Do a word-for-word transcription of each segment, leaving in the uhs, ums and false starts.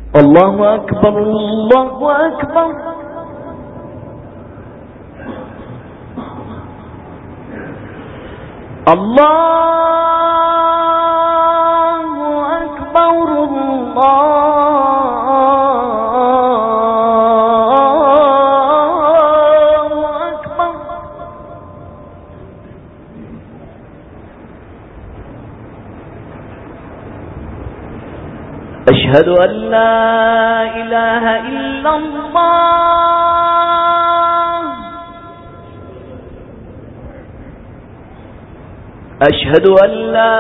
الله أكبر الله أكبر. الله أكبر الله أكبر. أشهد أن لا إله إلا الله. أشهد أن لا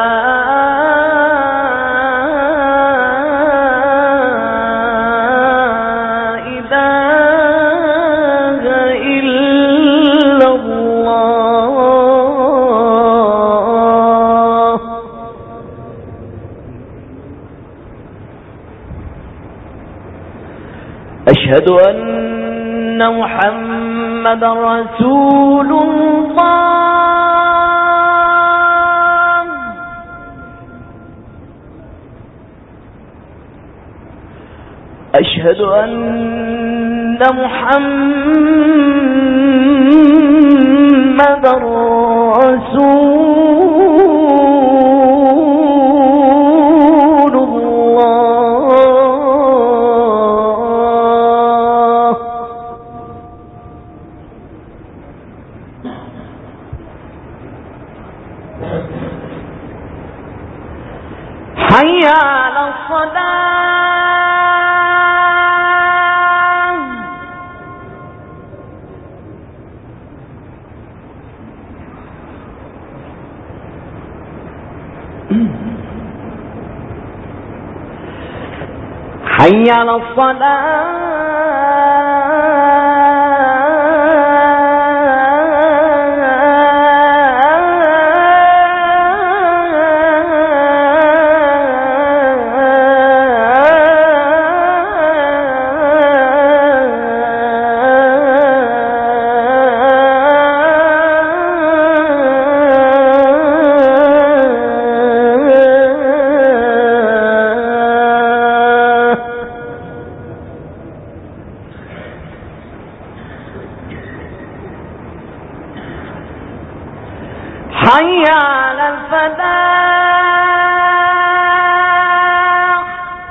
إله إلا الله. أشهد أن محمدا رسول الله. أشهد أن محمدا رسول الله. حي على الصلاة. حي على الصلاة. حي على الفلاح.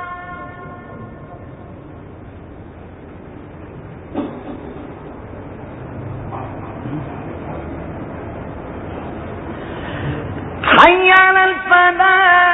حي على الفلاح.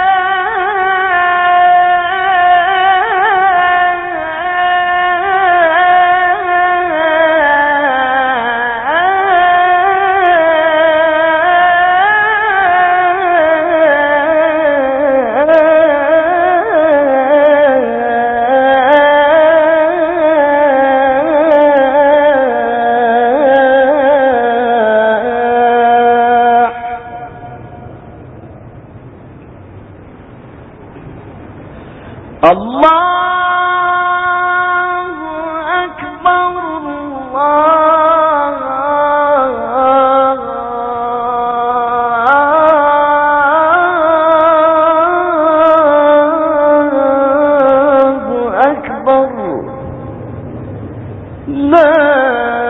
الله أكبر الله أكبر. لا